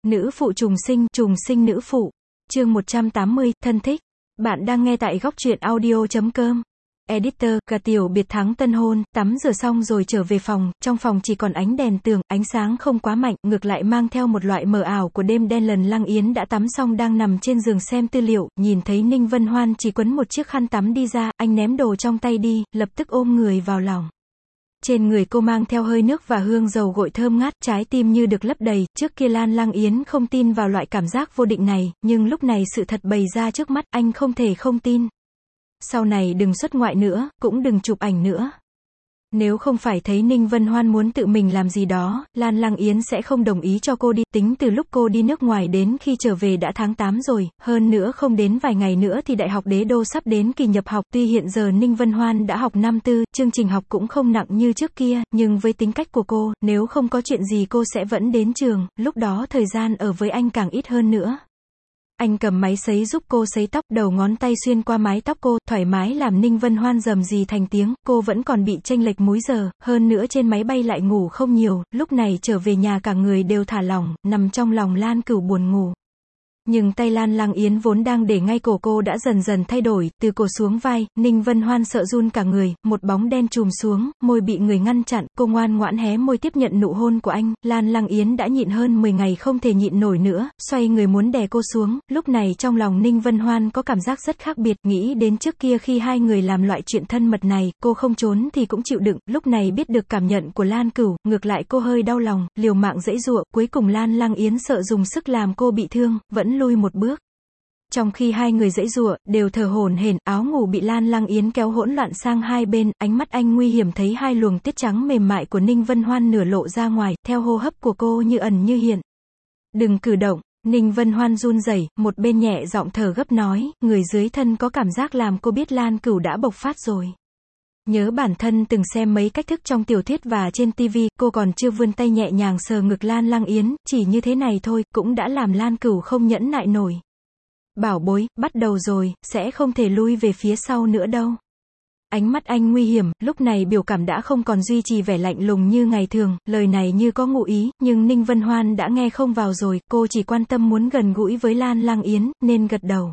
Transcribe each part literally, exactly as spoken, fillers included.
Nữ phụ trùng sinh, trùng sinh nữ phụ. Chương một trăm tám mươi, thân thích. Bạn đang nghe tại góc truyện audio chấm com. Editor, Gà Tiểu Biệt Thắng tân hôn, tắm rửa xong rồi trở về phòng, trong phòng chỉ còn ánh đèn tường, ánh sáng không quá mạnh, ngược lại mang theo một loại mờ ảo của đêm đen. Lần Lăng Yến đã tắm xong đang nằm trên giường xem tư liệu, nhìn thấy Ninh Vân Hoan chỉ quấn một chiếc khăn tắm đi ra, anh ném đồ trong tay đi, lập tức ôm người vào lòng. Trên người cô mang theo hơi nước và hương dầu gội thơm ngát, trái tim như được lấp đầy. Trước kia Lan Lăng Yến không tin vào loại cảm giác vô định này, nhưng lúc này sự thật bày ra trước mắt, anh không thể không tin. Sau này đừng xuất ngoại nữa, cũng đừng chụp ảnh nữa. Nếu không phải thấy Ninh Vân Hoan muốn tự mình làm gì đó, Lan Lăng Yến sẽ không đồng ý cho cô đi. Tính từ lúc cô đi nước ngoài đến khi trở về đã tháng tám rồi, hơn nữa không đến vài ngày nữa thì Đại học Đế Đô sắp đến kỳ nhập học. Tuy hiện giờ Ninh Vân Hoan đã học năm tư, chương trình học cũng không nặng như trước kia, nhưng với tính cách của cô, nếu không có chuyện gì cô sẽ vẫn đến trường, lúc đó thời gian ở với anh càng ít hơn nữa. Anh cầm máy sấy giúp cô sấy tóc, đầu ngón tay xuyên qua mái tóc cô, thoải mái làm Ninh Vân Hoan rầm rì thành tiếng. Cô vẫn còn bị chênh lệch múi giờ, hơn nữa trên máy bay lại ngủ không nhiều, lúc này trở về nhà cả người đều thả lỏng, nằm trong lòng Lan Cửu buồn ngủ. Nhưng tay Lan Lăng Yến vốn đang để ngay cổ cô đã dần dần thay đổi, từ cổ xuống vai, Ninh Vân Hoan sợ run cả người, một bóng đen trùm xuống, môi bị người ngăn chặn, cô ngoan ngoãn hé môi tiếp nhận nụ hôn của anh. Lan Lăng Yến đã nhịn hơn mười ngày không thể nhịn nổi nữa, xoay người muốn đè cô xuống, lúc này trong lòng Ninh Vân Hoan có cảm giác rất khác biệt, nghĩ đến trước kia khi hai người làm loại chuyện thân mật này, cô không trốn thì cũng chịu đựng, lúc này biết được cảm nhận của Lan Cửu, ngược lại cô hơi đau lòng, liều mạng giãy giụa, cuối cùng Lan Lăng Yến sợ dùng sức làm cô bị thương, vẫn lui một bước. Trong khi hai người giãy giụa, đều thở hổn hển, áo ngủ bị Lan Lăng Yến kéo hỗn loạn sang hai bên, ánh mắt anh nguy hiểm thấy hai luồng tiết trắng mềm mại của Ninh Vân Hoan nửa lộ ra ngoài, theo hô hấp của cô như ẩn như hiện. Đừng cử động. Ninh Vân Hoan run rẩy, một bên nhẹ giọng thở gấp nói, người dưới thân có cảm giác làm cô biết Lan Cửu đã bộc phát rồi. Nhớ bản thân từng xem mấy cách thức trong tiểu thuyết và trên tivi, cô còn chưa vươn tay nhẹ nhàng sờ ngực Lan Lăng Yến, chỉ như thế này thôi, cũng đã làm Lan Cửu không nhẫn nại nổi. Bảo bối, bắt đầu rồi, sẽ không thể lui về phía sau nữa đâu. Ánh mắt anh nguy hiểm, lúc này biểu cảm đã không còn duy trì vẻ lạnh lùng như ngày thường, lời này như có ngụ ý, nhưng Ninh Vân Hoan đã nghe không vào rồi, cô chỉ quan tâm muốn gần gũi với Lan Lăng Yến, nên gật đầu.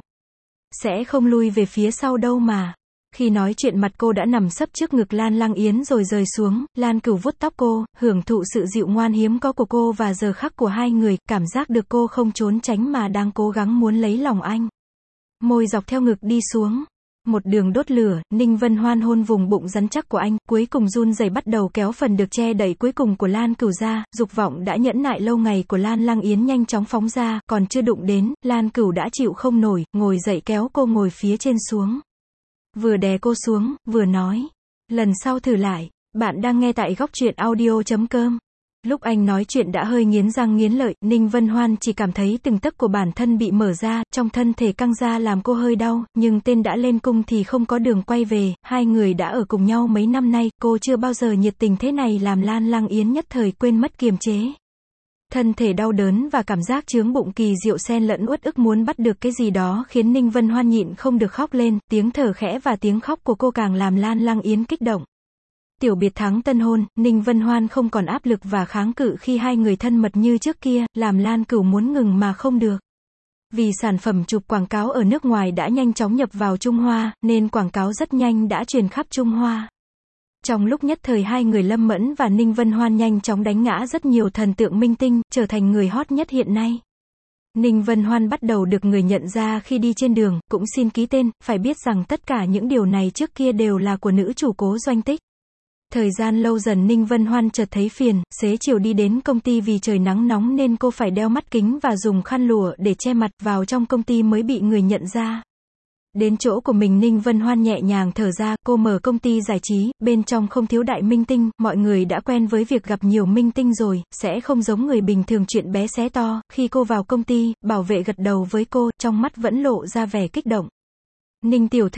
Sẽ không lui về phía sau đâu mà. Khi nói chuyện mặt cô đã nằm sấp trước ngực Lan Lăng Yến rồi rời xuống, Lan Cửu vuốt tóc cô, hưởng thụ sự dịu ngoan hiếm có của cô và giờ khắc của hai người, cảm giác được cô không trốn tránh mà đang cố gắng muốn lấy lòng anh. Môi dọc theo ngực đi xuống. Một đường đốt lửa, Ninh Vân Hoan hôn vùng bụng rắn chắc của anh, cuối cùng run rẩy bắt đầu kéo phần được che đậy cuối cùng của Lan Cửu ra, dục vọng đã nhẫn nại lâu ngày của Lan Lăng Yến nhanh chóng phóng ra, còn chưa đụng đến, Lan Cửu đã chịu không nổi, ngồi dậy kéo cô ngồi phía trên xuống. Vừa đè cô xuống, vừa nói, lần sau thử lại. Bạn đang nghe tại góc truyện audio chấm com. Lúc anh nói chuyện đã hơi nghiến răng nghiến lợi, Ninh Vân Hoan chỉ cảm thấy từng tấc của bản thân bị mở ra, trong thân thể căng ra làm cô hơi đau, nhưng tên đã lên cung thì không có đường quay về, hai người đã ở cùng nhau mấy năm nay, cô chưa bao giờ nhiệt tình thế này làm Lan Lăng Yến nhất thời quên mất kiềm chế. Thân thể đau đớn và cảm giác chướng bụng kỳ diệu xen lẫn uất ức muốn bắt được cái gì đó khiến Ninh Vân Hoan nhịn không được khóc lên, tiếng thở khẽ và tiếng khóc của cô càng làm Lan Lăng Yến kích động. Tiểu biệt thắng tân hôn, Ninh Vân Hoan không còn áp lực và kháng cự khi hai người thân mật như trước kia, làm Lan Cửu muốn ngừng mà không được. Vì sản phẩm chụp quảng cáo ở nước ngoài đã nhanh chóng nhập vào Trung Hoa, nên quảng cáo rất nhanh đã truyền khắp Trung Hoa. Trong lúc nhất thời hai người Lâm Mẫn và Ninh Vân Hoan nhanh chóng đánh ngã rất nhiều thần tượng minh tinh, trở thành người hot nhất hiện nay. Ninh Vân Hoan bắt đầu được người nhận ra khi đi trên đường, cũng xin ký tên, phải biết rằng tất cả những điều này trước kia đều là của nữ chủ Cố Doanh Tích. Thời gian lâu dần Ninh Vân Hoan chợt thấy phiền, xế chiều đi đến công ty vì trời nắng nóng nên cô phải đeo mắt kính và dùng khăn lụa để che mặt, vào trong công ty mới bị người nhận ra. Đến chỗ của mình Ninh Vân Hoan nhẹ nhàng thở ra, cô mở công ty giải trí, bên trong không thiếu đại minh tinh, mọi người đã quen với việc gặp nhiều minh tinh rồi, sẽ không giống người bình thường chuyện bé xé to. Khi cô vào công ty, bảo vệ gật đầu với cô, trong mắt vẫn lộ ra vẻ kích động. Ninh tiểu thư,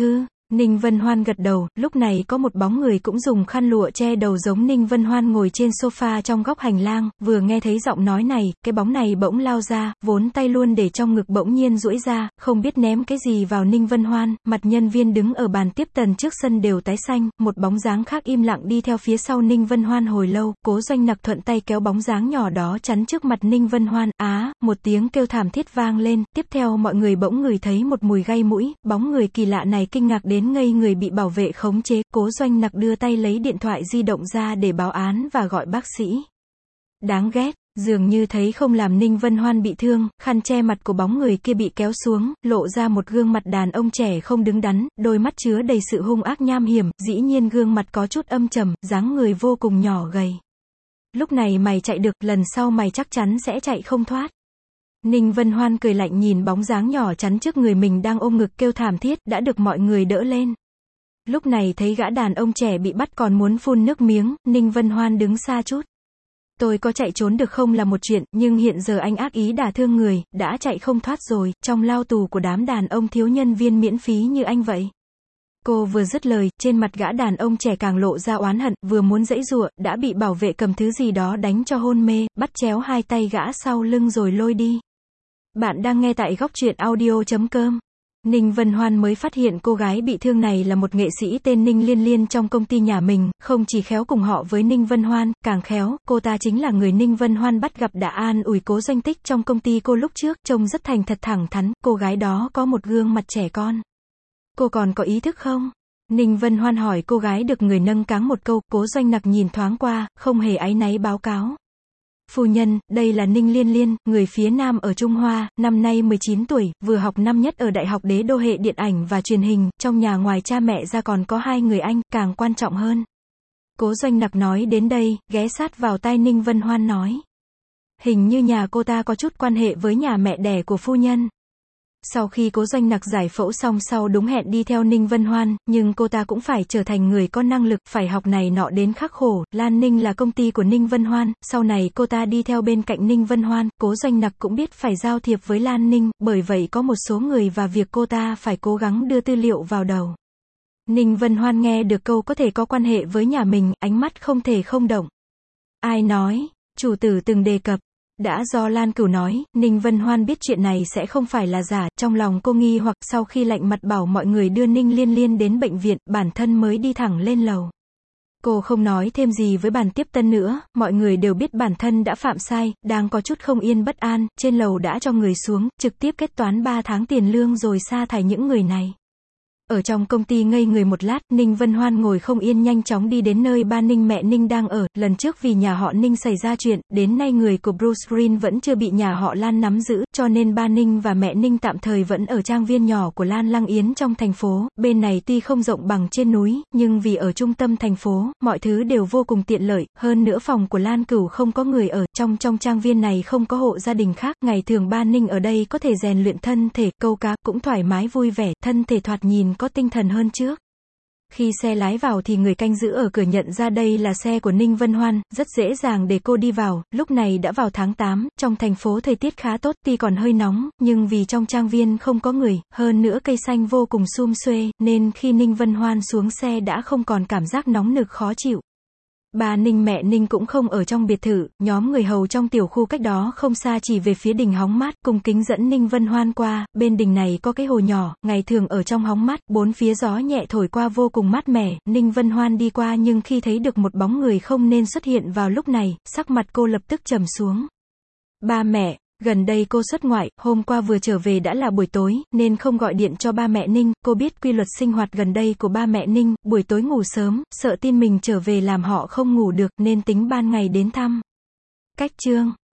Ninh Vân Hoan gật đầu, lúc này có một bóng người cũng dùng khăn lụa che đầu giống Ninh Vân Hoan ngồi trên sofa trong góc hành lang, vừa nghe thấy giọng nói này, cái bóng này bỗng lao ra, vốn tay luôn để trong ngực bỗng nhiên duỗi ra, không biết ném cái gì vào Ninh Vân Hoan, mặt nhân viên đứng ở bàn tiếp tần trước sân đều tái xanh, một bóng dáng khác im lặng đi theo phía sau Ninh Vân Hoan hồi lâu, Cố Doanh Nặc thuận tay kéo bóng dáng nhỏ đó chắn trước mặt Ninh Vân Hoan, á, một tiếng kêu thảm thiết vang lên, tiếp theo mọi người bỗng ngửi thấy một mùi gây mũi, bóng người kỳ lạ này kinh ngạc đến ngây người bị bảo vệ khống chế, Cố Doanh Nặc đưa tay lấy điện thoại di động ra để báo án và gọi bác sĩ. Đáng ghét, dường như thấy không làm Ninh Vân Hoan bị thương, khăn che mặt của bóng người kia bị kéo xuống, lộ ra một gương mặt đàn ông trẻ không đứng đắn, đôi mắt chứa đầy sự hung ác nham hiểm, dĩ nhiên gương mặt có chút âm trầm, dáng người vô cùng nhỏ gầy. Lúc này mày chạy được, lần sau mày chắc chắn sẽ chạy không thoát. Ninh Vân Hoan cười lạnh nhìn bóng dáng nhỏ chắn trước người mình đang ôm ngực kêu thảm thiết, đã được mọi người đỡ lên. Lúc này thấy gã đàn ông trẻ bị bắt còn muốn phun nước miếng, Ninh Vân Hoan đứng xa chút. Tôi có chạy trốn được không là một chuyện, nhưng hiện giờ anh ác ý đả thương người, đã chạy không thoát rồi, trong lao tù của đám đàn ông thiếu nhân viên miễn phí như anh vậy. Cô vừa dứt lời, trên mặt gã đàn ông trẻ càng lộ ra oán hận, vừa muốn giãy giụa, đã bị bảo vệ cầm thứ gì đó đánh cho hôn mê, bắt chéo hai tay gã sau lưng rồi lôi đi. Bạn đang nghe tại góc truyện audio chấm com. Ninh Vân Hoan mới phát hiện cô gái bị thương này là một nghệ sĩ tên Ninh Liên Liên trong công ty nhà mình, không chỉ khéo cùng họ với Ninh Vân Hoan, càng khéo, cô ta chính là người Ninh Vân Hoan bắt gặp đã an ủi Cố Doanh Tích trong công ty cô lúc trước, trông rất thành thật thẳng thắn, cô gái đó có một gương mặt trẻ con. Cô còn có ý thức không? Ninh Vân Hoan hỏi cô gái được người nâng cáng một câu, Cố Doanh Nặc nhìn thoáng qua, không hề áy náy báo cáo. Phu nhân, đây là Ninh Liên Liên, người phía Nam ở Trung Hoa, năm nay mười chín tuổi, vừa học năm nhất ở Đại học Đế Đô hệ điện ảnh và truyền hình, trong nhà ngoài cha mẹ ra còn có hai người anh, càng quan trọng hơn. Cố Doanh Nặc nói đến đây, ghé sát vào tai Ninh Vân Hoan nói. Hình như nhà cô ta có chút quan hệ với nhà mẹ đẻ của phu nhân. Sau khi Cố Doanh Nặc giải phẫu xong sau đúng hẹn đi theo Ninh Vân Hoan, nhưng cô ta cũng phải trở thành người có năng lực, phải học này nọ đến khắc khổ, Lan Ninh là công ty của Ninh Vân Hoan, sau này cô ta đi theo bên cạnh Ninh Vân Hoan, Cố Doanh Nặc cũng biết phải giao thiệp với Lan Ninh, bởi vậy có một số người và việc cô ta phải cố gắng đưa tư liệu vào đầu. Ninh Vân Hoan nghe được câu có thể có quan hệ với nhà mình, ánh mắt không thể không động. Ai nói? Chủ tử từng đề cập. Đã do Lan Cửu nói, Ninh Vân Hoan biết chuyện này sẽ không phải là giả, trong lòng cô nghi hoặc sau khi lạnh mặt bảo mọi người đưa Ninh Liên Liên đến bệnh viện, bản thân mới đi thẳng lên lầu. Cô không nói thêm gì với bàn tiếp tân nữa, mọi người đều biết bản thân đã phạm sai, đang có chút không yên bất an, trên lầu đã cho người xuống, trực tiếp kết toán ba tháng tiền lương rồi sa thải những người này. Ở trong công ty ngây người một lát, Ninh Vân Hoan ngồi không yên nhanh chóng đi đến nơi ba Ninh mẹ Ninh đang ở, lần trước vì nhà họ Ninh xảy ra chuyện, đến nay người của Bruce Green vẫn chưa bị nhà họ Lan nắm giữ, cho nên ba Ninh và mẹ Ninh tạm thời vẫn ở trang viên nhỏ của Lan Lăng Yến trong thành phố, bên này tuy không rộng bằng trên núi, nhưng vì ở trung tâm thành phố, mọi thứ đều vô cùng tiện lợi, hơn nữa phòng của Lan Cửu không có người ở, trong trong trang viên này không có hộ gia đình khác, ngày thường ba Ninh ở đây có thể rèn luyện thân thể, câu cá, cũng thoải mái vui vẻ, thân thể thoạt nhìn có tinh thần hơn trước. Khi xe lái vào thì người canh giữ ở cửa nhận ra đây là xe của Ninh Vân Hoan, rất dễ dàng để cô đi vào, lúc này đã vào tháng tám, trong thành phố thời tiết khá tốt, tuy còn hơi nóng, nhưng vì trong trang viên không có người, hơn nữa cây xanh vô cùng sum xuê, nên khi Ninh Vân Hoan xuống xe đã không còn cảm giác nóng nực khó chịu. Ba Ninh mẹ Ninh cũng không ở trong biệt thự, nhóm người hầu trong tiểu khu cách đó không xa chỉ về phía đình hóng mát, cùng kính dẫn Ninh Vân Hoan qua, bên đình này có cái hồ nhỏ, ngày thường ở trong hóng mát, bốn phía gió nhẹ thổi qua vô cùng mát mẻ, Ninh Vân Hoan đi qua nhưng khi thấy được một bóng người không nên xuất hiện vào lúc này, sắc mặt cô lập tức trầm xuống. Ba mẹ, gần đây cô xuất ngoại, hôm qua vừa trở về đã là buổi tối, nên không gọi điện cho ba mẹ Ninh, cô biết quy luật sinh hoạt gần đây của ba mẹ Ninh, buổi tối ngủ sớm, sợ tin mình trở về làm họ không ngủ được, nên tính ban ngày đến thăm. Cách chương